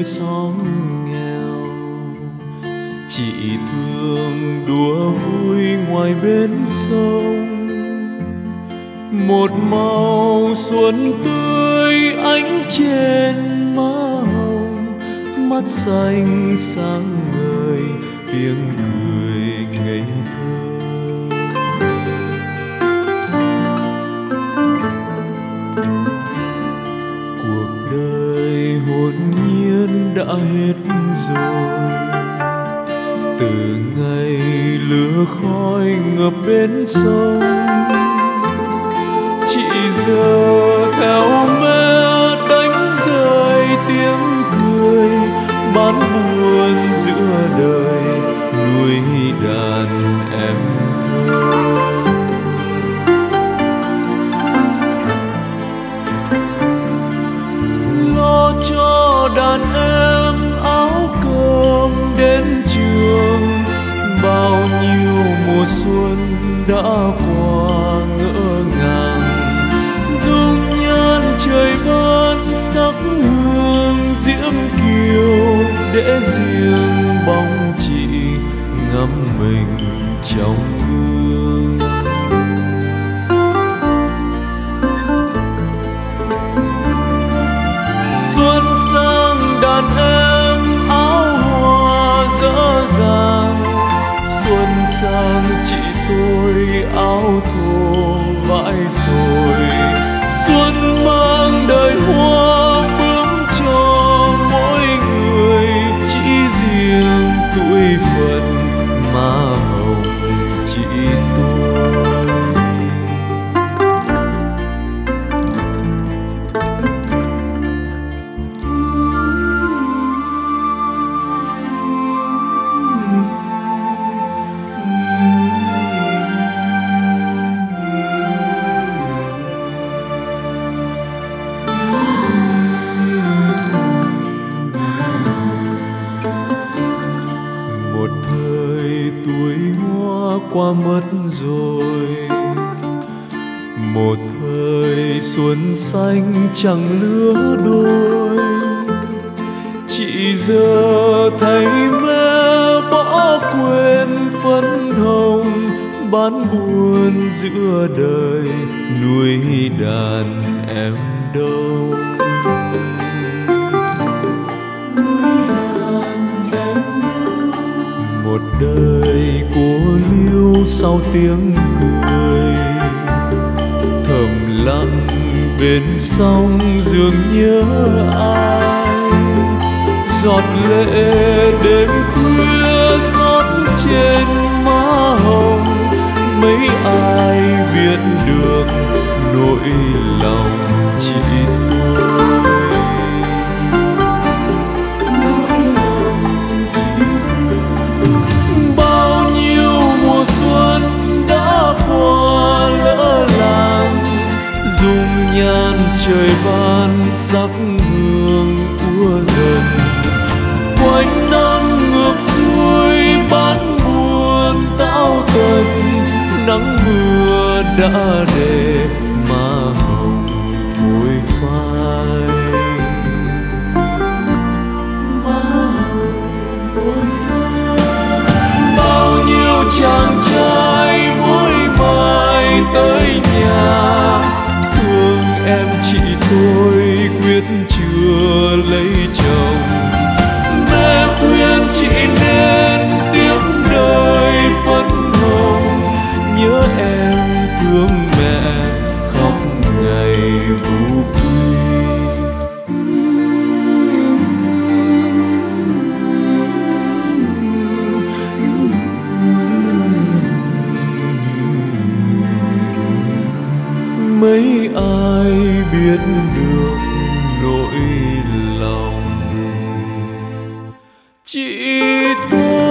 xóm nghèo. Chị thường đùa vui ngoài bến sông, một màu xuân tươi ánh trên má hồng, mắt xanh sáng ngời, tiếng cười ngây thơ. Cuộc đời hồn nhiên đã hết rồi, từ ngày lửa khói ngập bên sông. Chị giờ theo mẹ đánh rơi tiếng cười, bán buồn giữa đời nuôi đàn em thơ. Lo cho đàn em áo cơm đến trường, bao nhiêu mùa xuân đã qua ngỡ ngàng. Dung nhan trời ban sắc hương diễm kiều, để riêng bóng chị ngắm mình trong gương. Xuân sang đàn em áo hoa dở dàng, xuân sang chị tôi áo thô vãi rồi. Xuân mang đời hoa bướm cho mỗi người, chỉ riêng tuổi phận má hồng chị tôi. Một thời tuổi hoa qua mất rồi, một thời xuân xanh chẳng lứa đôi. Chị giờ thấy mẹ bỏ quên phấn hồng, bán buồn giữa đời nuôi đàn em đâu. Một đời cô liêu sau tiếng cười, thầm lặng bên sông dường nhớ ai. Giọt lệ đêm khuya xót trên má hồng, mấy ai biết được nỗi lòng chị tôi. Bao nhiêu mùa xuân đã qua lỡ làng, dung nhan trời ban sắc hương úa dần. Quanh năm ngược xuôi bán buồn tao tần, nắng mưa đã để má hồng phôi phai. Bao nhiêu chàng trai mỗi mai tới nhà, thương em chị tôi quyết chưa lấy chồng. Mẹ khuyên chị nên tiếp đời phấn hồng, nhớ em thương mẹ khóc ngày vu quy. Mấy ai biết được nỗi lòng chị tôi.